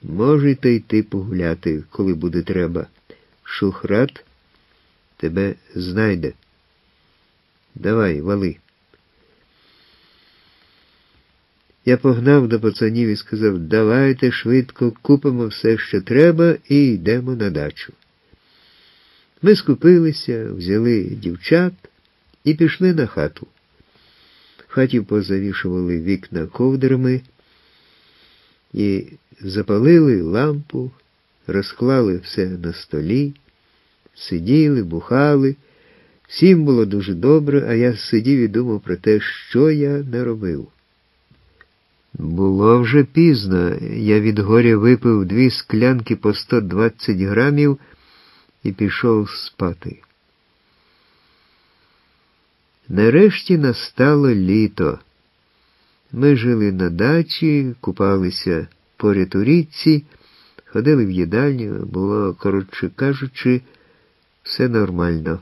Можете йти погуляти, коли буде треба. Шухрат тебе знайде. Давай, вали. Я погнав до пацанів і сказав: давайте швидко купимо все, що треба, і йдемо на дачу. Ми скупилися, взяли дівчат і пішли на хату. В хаті позавішували вікна ковдрами і запалили лампу, розклали все на столі, сиділи, бухали. Всім було дуже добре, а я сидів і думав про те, що я не робив. Було вже пізно. Я від горя випив 2 склянки по 120 грамів і пішов спати. Нарешті настало літо. Ми жили на дачі, купалися поряд у річці, ходили в їдальню, було, коротше кажучи, все нормально.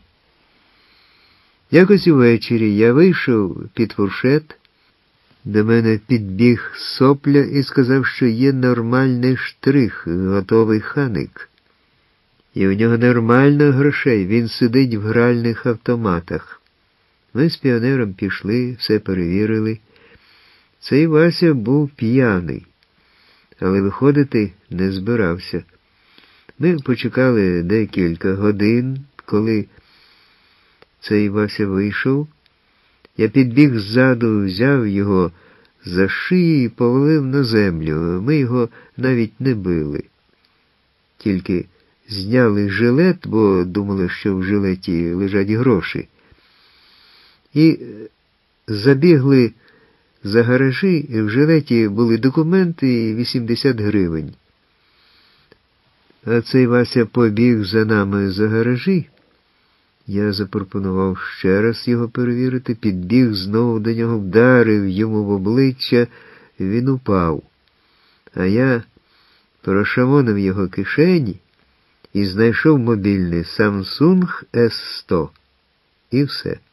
Якось увечері я вийшов під фуршет, до мене підбіг Сопля і сказав, що є нормальний штрих, готовий ханик. І у нього нормально грошей, він сидить в гральних автоматах. Ми з піонером пішли, все перевірили. Цей Вася був п'яний, але виходити не збирався. Ми почекали декілька годин, коли цей Вася вийшов. Я підбіг ззаду, взяв його за шию і повалив на землю. Ми його навіть не били. Тільки зняли жилет, бо думали, що в жилеті лежать гроші. І забігли за гаражі, і в жилеті були документи і 80 гривень. А цей Вася побіг за нами за гаражі. Я запропонував ще раз його перевірити, підбіг знову до нього, вдарив йому в обличчя, він упав. А я прошамонив його кишені і знайшов мобільний Samsung S100. І все.